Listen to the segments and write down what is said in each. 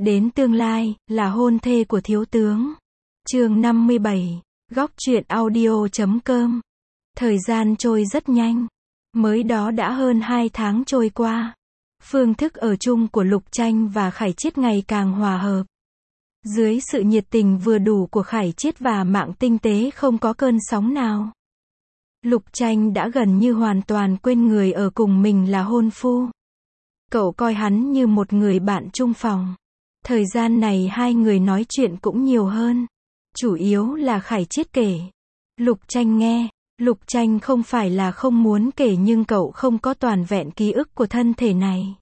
Đến tương lai, là hôn thê của thiếu tướng. Chương 57, góc truyện audio.com. Thời gian trôi rất nhanh. Mới đó đã hơn 2 tháng trôi qua. Phương thức ở chung của Lục Tranh và Khải Chiết ngày càng hòa hợp. Dưới sự nhiệt tình vừa đủ của Khải Chiết và mạng tinh tế không có cơn sóng nào. Lục Tranh đã gần như hoàn toàn quên người ở cùng mình là hôn phu. Cậu coi hắn như một người bạn chung phòng. Thời gian này hai người nói chuyện cũng nhiều hơn. Chủ yếu là Khải Chiết kể. Lục Tranh nghe. Lục Tranh không phải là không muốn kể nhưng cậu không có toàn vẹn ký ức của thân thể này.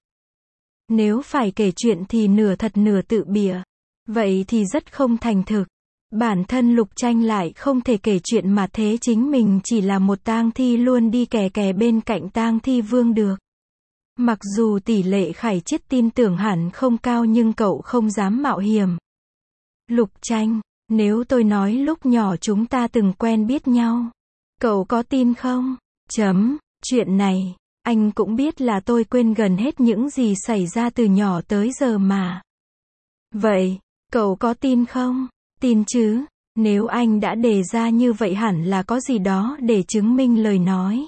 Nếu phải kể chuyện thì nửa thật nửa tự bịa. Vậy thì rất không thành thực. Bản thân Lục Tranh lại không thể kể chuyện mà thế chính mình chỉ là một tang thi luôn đi kè kè bên cạnh tang thi vương được. Mặc dù tỷ lệ Khải Chiết tin tưởng hẳn không cao nhưng cậu không dám mạo hiểm. Lục Tranh, nếu tôi nói lúc nhỏ chúng ta từng quen biết nhau, cậu có tin không? Chuyện này, anh cũng biết là tôi quên gần hết những gì xảy ra từ nhỏ tới giờ mà. Vậy, cậu có tin không? Tin chứ, nếu anh đã đề ra như vậy hẳn là có gì đó để chứng minh lời nói.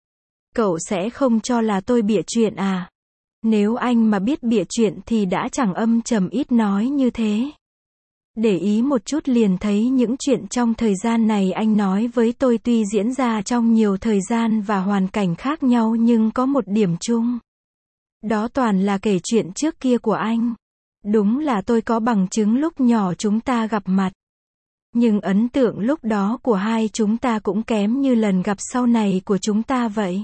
Cậu sẽ không cho là tôi bịa chuyện à? Nếu anh mà biết bịa chuyện thì đã chẳng âm trầm ít nói như thế. Để ý một chút liền thấy những chuyện trong thời gian này anh nói với tôi tuy diễn ra trong nhiều thời gian và hoàn cảnh khác nhau nhưng có một điểm chung. Đó toàn là kể chuyện trước kia của anh. Đúng là tôi có bằng chứng lúc nhỏ chúng ta gặp mặt. Nhưng ấn tượng lúc đó của hai chúng ta cũng kém như lần gặp sau này của chúng ta vậy.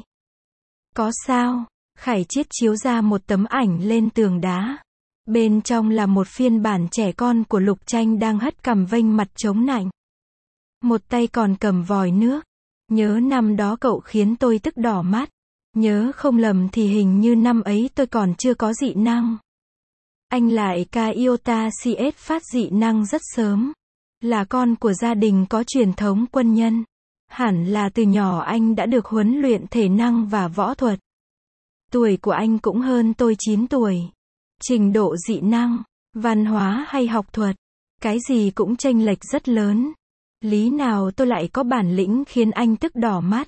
Có sao? Khải Chiết chiếu ra một tấm ảnh lên tường đá. Bên trong là một phiên bản trẻ con của Lục Tranh đang hất cằm vênh mặt chống nạnh. Một tay còn cầm vòi nước. Nhớ năm đó cậu khiến tôi tức đỏ mắt. Nhớ không lầm thì hình như năm ấy tôi còn chưa có dị năng. Anh lại ca iota CS phát dị năng rất sớm. Là con của gia đình có truyền thống quân nhân. Hẳn là từ nhỏ anh đã được huấn luyện thể năng và võ thuật. Tuổi của anh cũng hơn tôi 9 tuổi. Trình độ dị năng, văn hóa hay học thuật, cái gì cũng chênh lệch rất lớn. Lý nào tôi lại có bản lĩnh khiến anh tức đỏ mắt.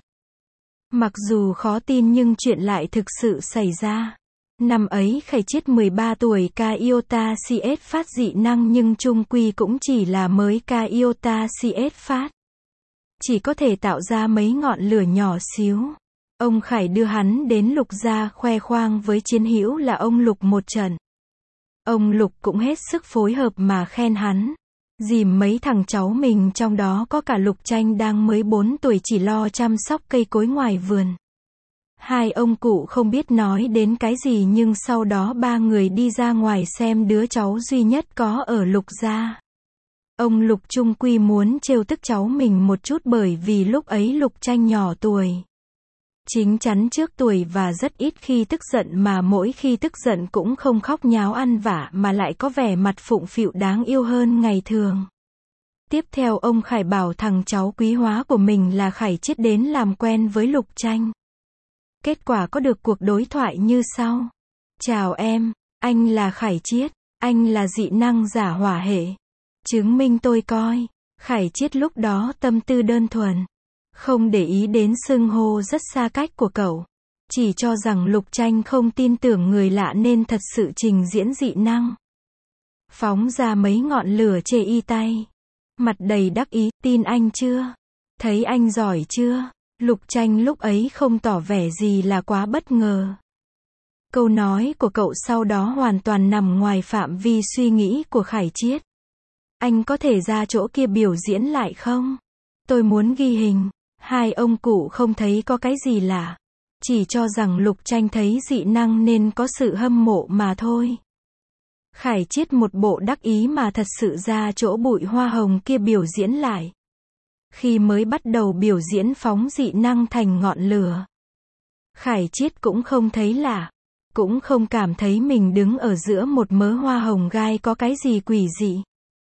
Mặc dù khó tin nhưng chuyện lại thực sự xảy ra. Năm ấy Khải Chiết 13 tuổi ca iota CS phát dị năng nhưng chung quy cũng chỉ là mới ca iota CS phát. Chỉ có thể tạo ra mấy ngọn lửa nhỏ xíu. Ông Khải đưa hắn đến Lục gia khoe khoang với chiến hữu là ông Lục một trận. Ông Lục cũng hết sức phối hợp mà khen hắn. Dìm mấy thằng cháu mình trong đó có cả Lục Tranh đang mới 4 tuổi chỉ lo chăm sóc cây cối ngoài vườn. Hai ông cụ không biết nói đến cái gì nhưng sau đó ba người đi ra ngoài xem đứa cháu duy nhất có ở Lục gia. Ông Lục chung quy muốn trêu tức cháu mình một chút bởi vì lúc ấy Lục Tranh nhỏ tuổi. Chính chắn trước tuổi và rất ít khi tức giận mà mỗi khi tức giận cũng không khóc nháo ăn vạ mà lại có vẻ mặt phụng phịu đáng yêu hơn ngày thường. Tiếp theo ông Khải bảo thằng cháu quý hóa của mình là Khải Chiết đến làm quen với Lục Tranh. Kết quả có được cuộc đối thoại như sau. Chào em, anh là Khải Chiết, anh là dị năng giả hỏa hệ. Chứng minh tôi coi. Khải Chiết lúc đó tâm tư đơn thuần. Không để ý đến xưng hô rất xa cách của cậu. Chỉ cho rằng Lục Tranh không tin tưởng người lạ nên thật sự trình diễn dị năng. Phóng ra mấy ngọn lửa chê y tay. Mặt đầy đắc ý, tin anh chưa? Thấy anh giỏi chưa? Lục Tranh lúc ấy không tỏ vẻ gì là quá bất ngờ. Câu nói của cậu sau đó hoàn toàn nằm ngoài phạm vi suy nghĩ của Khải Chiết. Anh có thể ra chỗ kia biểu diễn lại không? Tôi muốn ghi hình. Hai ông cụ không thấy có cái gì lạ. Chỉ cho rằng Lục Tranh thấy dị năng nên có sự hâm mộ mà thôi. Khải Chiết một bộ đắc ý mà thật sự ra chỗ bụi hoa hồng kia biểu diễn lại. Khi mới bắt đầu biểu diễn phóng dị năng thành ngọn lửa. Khải Chiết cũng không thấy lạ. Cũng không cảm thấy mình đứng ở giữa một mớ hoa hồng gai có cái gì quỷ dị.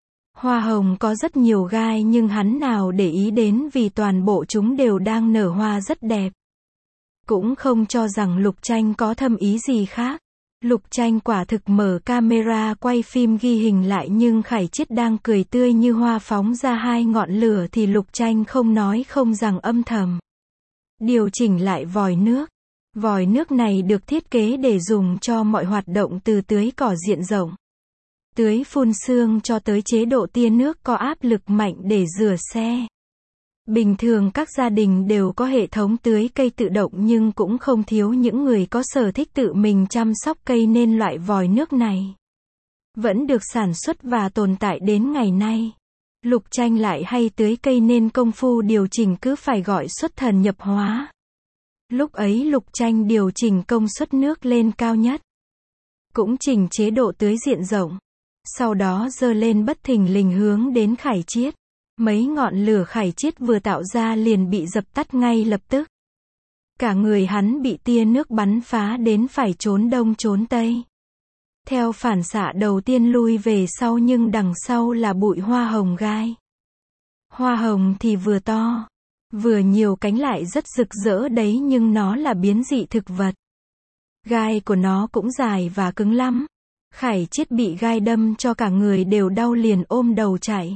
Hoa hồng có rất nhiều gai nhưng hắn nào để ý đến vì toàn bộ chúng đều đang nở hoa rất đẹp. Cũng không cho rằng Lục Tranh có thâm ý gì khác. Lục Tranh quả thực mở camera quay phim ghi hình lại nhưng Khải Chiết đang cười tươi như hoa phóng ra hai ngọn lửa thì Lục Tranh không nói không rằng âm thầm điều chỉnh lại vòi nước. Vòi nước này được thiết kế để dùng cho mọi hoạt động từ tưới cỏ diện rộng, tưới phun sương cho tới chế độ tia nước có áp lực mạnh để rửa xe. Bình thường các gia đình đều có hệ thống tưới cây tự động nhưng cũng không thiếu những người có sở thích tự mình chăm sóc cây nên loại vòi nước này vẫn được sản xuất và tồn tại đến ngày nay. Lục Tranh lại hay tưới cây nên công phu điều chỉnh cứ phải gọi xuất thần nhập hóa. Lúc ấy Lục Tranh điều chỉnh công suất nước lên cao nhất, cũng chỉnh chế độ tưới diện rộng. Sau đó giơ lên bất thình lình hướng đến Khải Chiết. Mấy ngọn lửa Khải Chiết vừa tạo ra liền bị dập tắt ngay lập tức. Cả người hắn bị tia nước bắn phá đến phải trốn đông trốn tây. Theo phản xạ đầu tiên lui về sau nhưng đằng sau là bụi hoa hồng gai. Hoa hồng thì vừa to, vừa nhiều cánh lại rất rực rỡ đấy nhưng nó là biến dị thực vật. Gai của nó cũng dài và cứng lắm. Khải Chiết bị gai đâm cho cả người đều đau liền ôm đầu chạy.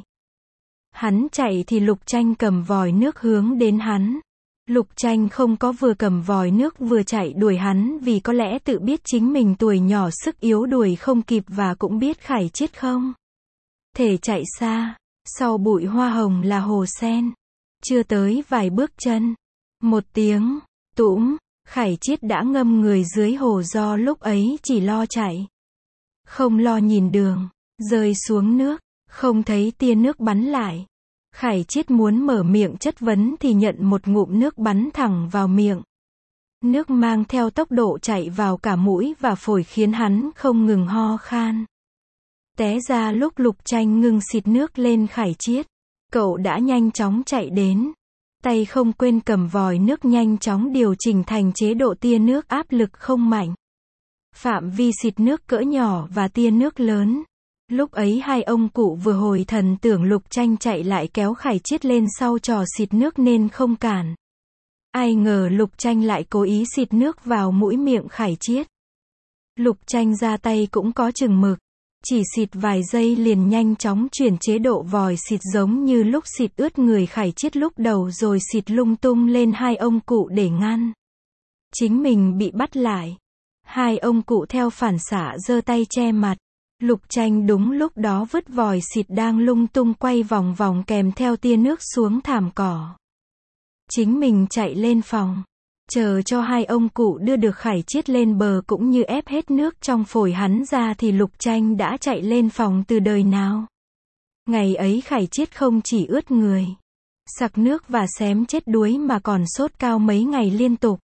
Hắn chạy thì Lục Tranh cầm vòi nước hướng đến hắn. Lục Tranh không có vừa cầm vòi nước vừa chạy đuổi hắn vì có lẽ tự biết chính mình tuổi nhỏ sức yếu đuổi không kịp và cũng biết Khải Chiết không thể chạy xa. Sau bụi hoa hồng là hồ sen. Chưa tới vài bước chân, một tiếng tũm, Khải Chiết đã ngâm người dưới hồ do lúc ấy chỉ lo chạy, không lo nhìn đường, rơi xuống nước, không thấy tia nước bắn lại. Khải Chiết muốn mở miệng chất vấn thì nhận một ngụm nước bắn thẳng vào miệng. Nước mang theo tốc độ chạy vào cả mũi và phổi khiến hắn không ngừng ho khan. Té ra lúc Lục Tranh ngừng xịt nước lên Khải Chiết, cậu đã nhanh chóng chạy đến. Tay không quên cầm vòi nước nhanh chóng điều chỉnh thành chế độ tia nước áp lực không mạnh. Phạm vi xịt nước cỡ nhỏ và tia nước lớn. Lúc ấy hai ông cụ vừa hồi thần tưởng Lục Tranh chạy lại kéo Khải Chiết lên sau trò xịt nước nên không cản. Ai ngờ Lục Tranh lại cố ý xịt nước vào mũi miệng Khải Chiết. Lục Tranh ra tay cũng có chừng mực. Chỉ xịt vài giây liền nhanh chóng chuyển chế độ vòi xịt giống như lúc xịt ướt người Khải Chiết lúc đầu rồi xịt lung tung lên hai ông cụ để ngăn chính mình bị bắt lại. Hai ông cụ theo phản xạ giơ tay che mặt. Lục Tranh đúng lúc đó vứt vòi xịt đang lung tung quay vòng vòng kèm theo tia nước xuống thảm cỏ. Chính mình chạy lên phòng, chờ cho hai ông cụ đưa được Khải Chiết lên bờ cũng như ép hết nước trong phổi hắn ra thì Lục Tranh đã chạy lên phòng từ đời nào. Ngày ấy Khải Chiết không chỉ ướt người, sặc nước và xém chết đuối mà còn sốt cao mấy ngày liên tục.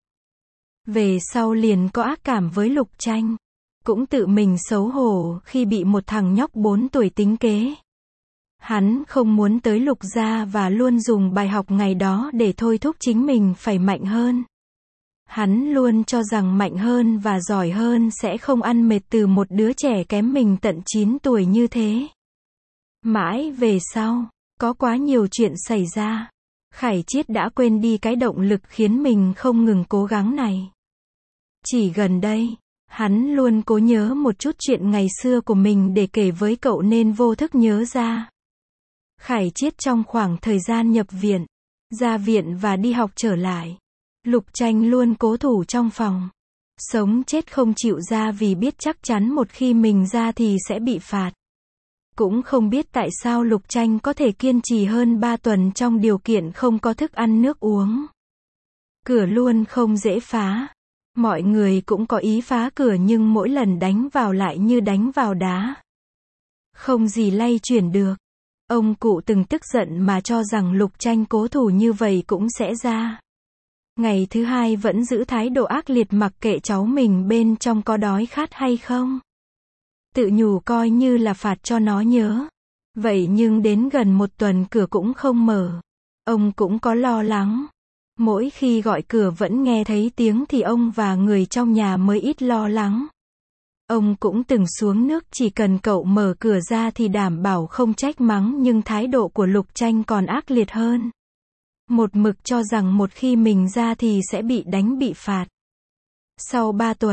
Về sau liền có ác cảm với Lục Tranh. Cũng tự mình xấu hổ khi bị một thằng nhóc 4 tuổi tính kế. Hắn không muốn tới Lục gia và luôn dùng bài học ngày đó để thôi thúc chính mình phải mạnh hơn. Hắn luôn cho rằng mạnh hơn và giỏi hơn sẽ không ăn mệt từ một đứa trẻ kém mình tận 9 tuổi như thế. Mãi về sau, có quá nhiều chuyện xảy ra. Khải Chiết đã quên đi cái động lực khiến mình không ngừng cố gắng này. Chỉ gần đây, hắn luôn cố nhớ một chút chuyện ngày xưa của mình để kể với cậu nên vô thức nhớ ra. Khải Chiết trong khoảng thời gian nhập viện, ra viện và đi học trở lại. Lục Tranh luôn cố thủ trong phòng. Sống chết không chịu ra vì biết chắc chắn một khi mình ra thì sẽ bị phạt. Cũng không biết tại sao Lục Tranh có thể kiên trì hơn 3 tuần trong điều kiện không có thức ăn nước uống. Cửa luôn không dễ phá. Mọi người cũng có ý phá cửa nhưng mỗi lần đánh vào lại như đánh vào đá. Không gì lay chuyển được. Ông cụ từng tức giận mà cho rằng Lục Tranh cố thủ như vậy cũng sẽ ra. Ngày thứ hai vẫn giữ thái độ ác liệt mặc kệ cháu mình bên trong có đói khát hay không. Tự nhủ coi như là phạt cho nó nhớ. Vậy nhưng đến gần 1 tuần cửa cũng không mở. Ông cũng có lo lắng. Mỗi khi gọi cửa vẫn nghe thấy tiếng thì ông và người trong nhà mới ít lo lắng. Ông cũng từng xuống nước chỉ cần cậu mở cửa ra thì đảm bảo không trách mắng nhưng thái độ của Lục Tranh còn ác liệt hơn. Một mực cho rằng một khi mình ra thì sẽ bị đánh bị phạt. Sau 3 tuần,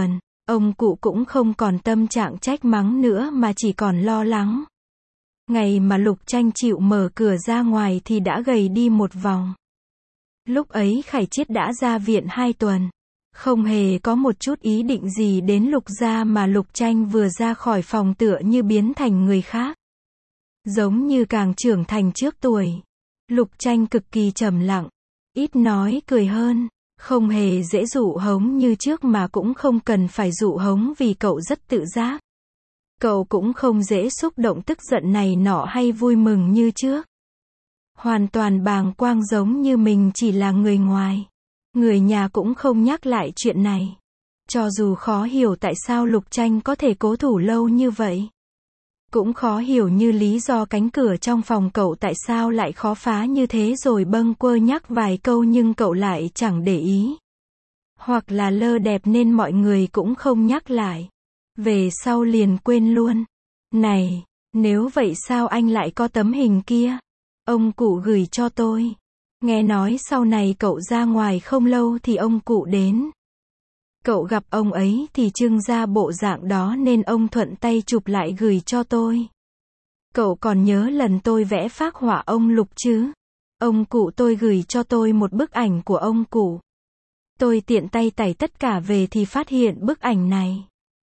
Ông cụ cũng không còn tâm trạng trách mắng nữa mà chỉ còn lo lắng. Ngày mà Lục Tranh chịu mở cửa ra ngoài thì đã gầy đi một vòng. Lúc ấy Khải Chiết đã ra viện 2 tuần. Không hề có một chút ý định gì đến Lục gia mà Lục Tranh vừa ra khỏi phòng tựa như biến thành người khác. Giống như càng trưởng thành trước tuổi. Lục Tranh cực kỳ trầm lặng, ít nói cười hơn, không hề dễ dụ hống như trước mà cũng không cần phải dụ hống vì cậu rất tự giác. Cậu cũng không dễ xúc động tức giận này nọ hay vui mừng như trước. Hoàn toàn bàng quang giống như mình chỉ là người ngoài. Người nhà cũng không nhắc lại chuyện này. Cho dù khó hiểu tại sao Lục Tranh có thể cố thủ lâu như vậy. Cũng khó hiểu như lý do cánh cửa trong phòng cậu tại sao lại khó phá như thế rồi bâng quơ nhắc vài câu nhưng cậu lại chẳng để ý. Hoặc là lơ đẹp nên mọi người cũng không nhắc lại. Về sau liền quên luôn. Này, nếu vậy sao anh lại có tấm hình kia? Ông cụ gửi cho tôi. Nghe nói sau này cậu ra ngoài không lâu thì ông cụ đến. Cậu gặp ông ấy thì trưng ra bộ dạng đó nên ông thuận tay chụp lại gửi cho tôi. Cậu còn nhớ lần tôi vẽ phác họa ông Lục chứ? Ông cụ tôi gửi cho tôi một bức ảnh của ông cụ. Tôi tiện tay tải tất cả về thì phát hiện bức ảnh này.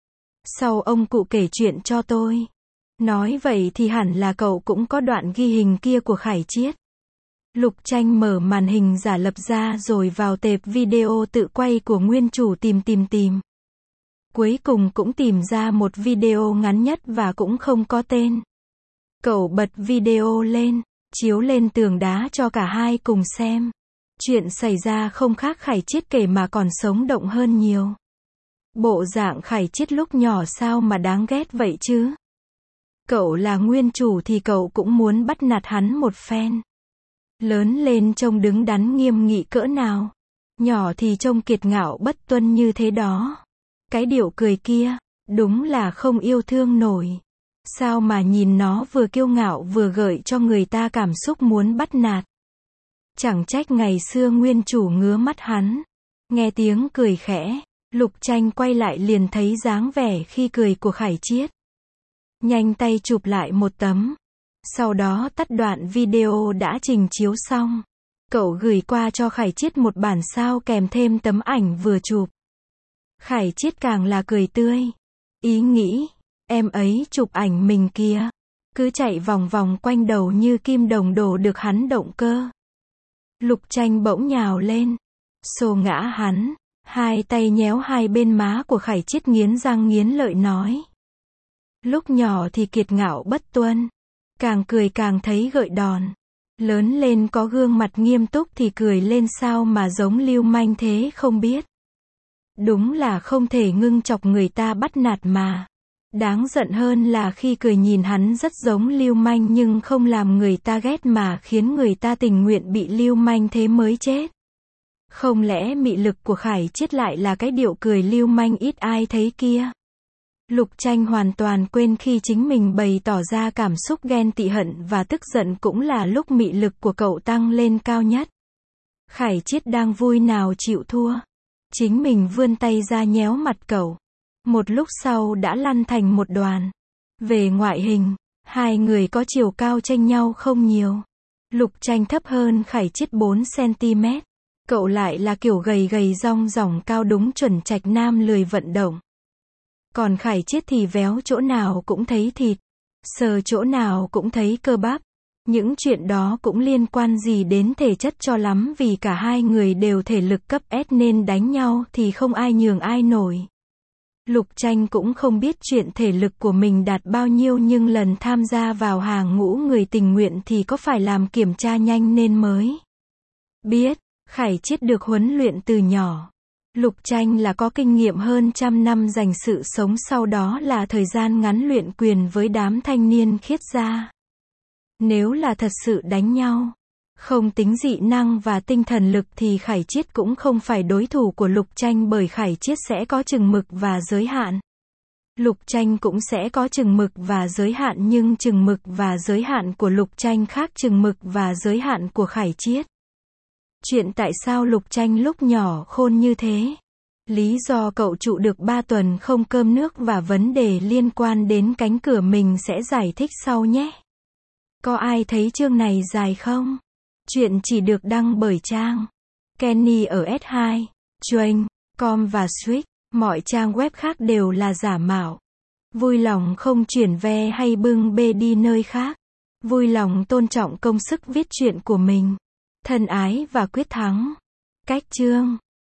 Sau ông cụ kể chuyện cho tôi. Nói vậy thì hẳn là cậu cũng có đoạn ghi hình kia của Khải Chiết. Lục Tranh mở màn hình giả lập ra rồi vào tệp video tự quay của nguyên chủ tìm. Cuối cùng cũng tìm ra một video ngắn nhất và cũng không có tên. Cậu bật video lên, chiếu lên tường đá cho cả hai cùng xem. Chuyện xảy ra không khác Khải Chiết kể mà còn sống động hơn nhiều. Bộ dạng Khải Chiết lúc nhỏ sao mà đáng ghét vậy chứ? Cậu là nguyên chủ thì cậu cũng muốn bắt nạt hắn một phen. Lớn lên trông đứng đắn nghiêm nghị cỡ nào. Nhỏ thì trông kiệt ngạo bất tuân như thế đó. Cái điệu cười kia, đúng là không yêu thương nổi. Sao mà nhìn nó vừa kiêu ngạo vừa gợi cho người ta cảm xúc muốn bắt nạt. Chẳng trách ngày xưa nguyên chủ ngứa mắt hắn. Nghe tiếng cười khẽ, Lục Tranh quay lại liền thấy dáng vẻ khi cười của Khải Chiết. Nhanh tay chụp lại một tấm. Sau đó tắt đoạn video đã trình chiếu xong. Cậu gửi qua cho Khải Chiết một bản sao kèm thêm tấm ảnh vừa chụp. Khải Chiết càng là cười tươi. Ý nghĩ, em ấy chụp ảnh mình kìa. Cứ chạy vòng vòng quanh đầu như kim đồng đổ được hắn động cơ. Lục Tranh bỗng nhào lên. Xô ngã hắn. Hai tay nhéo hai bên má của Khải Chiết nghiến răng nghiến lợi nói. Lúc nhỏ thì kiệt ngạo bất tuân. Càng cười càng thấy gợi đòn. Lớn lên có gương mặt nghiêm túc thì cười lên sao mà giống lưu manh thế không biết. Đúng là không thể ngưng chọc người ta bắt nạt mà. Đáng giận hơn là khi cười nhìn hắn rất giống lưu manh nhưng không làm người ta ghét mà khiến người ta tình nguyện bị lưu manh thế mới chết. Không lẽ mị lực của Khải Chiết lại là cái điệu cười lưu manh ít ai thấy kia? Lục Tranh hoàn toàn quên khi chính mình bày tỏ ra cảm xúc ghen tị hận và tức giận cũng là lúc mị lực của cậu tăng lên cao nhất. Khải Chiết đang vui nào chịu thua. Chính mình vươn tay ra nhéo mặt cậu. Một lúc sau đã lăn thành một đoàn. Về ngoại hình, hai người có chiều cao chênh nhau không nhiều. Lục Tranh thấp hơn Khải Chiết 4 cm. Cậu lại là kiểu gầy gầy rong ròng cao đúng chuẩn trạch nam lười vận động. Còn Khải Chiết thì véo chỗ nào cũng thấy thịt, sờ chỗ nào cũng thấy cơ bắp. Những chuyện đó cũng liên quan gì đến thể chất cho lắm vì cả hai người đều thể lực cấp S nên đánh nhau thì không ai nhường ai nổi. Lục Tranh cũng không biết chuyện thể lực của mình đạt bao nhiêu nhưng lần tham gia vào hàng ngũ người tình nguyện thì có phải làm kiểm tra nhanh nên mới biết. Khải Chiết được huấn luyện từ nhỏ. Lục Tranh là có kinh nghiệm hơn 100 năm dành sự sống sau đó là thời gian ngắn luyện quyền với đám thanh niên khiết gia. Nếu là thật sự đánh nhau, không tính dị năng và tinh thần lực thì Khải Chiết cũng không phải đối thủ của Lục Tranh bởi Khải Chiết sẽ có chừng mực và giới hạn. Lục Tranh cũng sẽ có chừng mực và giới hạn nhưng chừng mực và giới hạn của Lục Tranh khác chừng mực và giới hạn của Khải Chiết. Chuyện tại sao Lục Tranh lúc nhỏ khôn như thế Lý do cậu trụ được 3 tuần không cơm nước và vấn đề liên quan đến cánh cửa mình sẽ giải thích sau nhé. Có ai thấy chương này dài không? Chuyện chỉ được đăng bởi trang Kenny ở S2, Train, Com và Switch. Mọi trang web khác đều là giả mạo. Vui lòng không chuyển ve hay bưng bê đi nơi khác. Vui lòng tôn trọng công sức viết truyện của mình. Thân ái và quyết thắng. Cách chương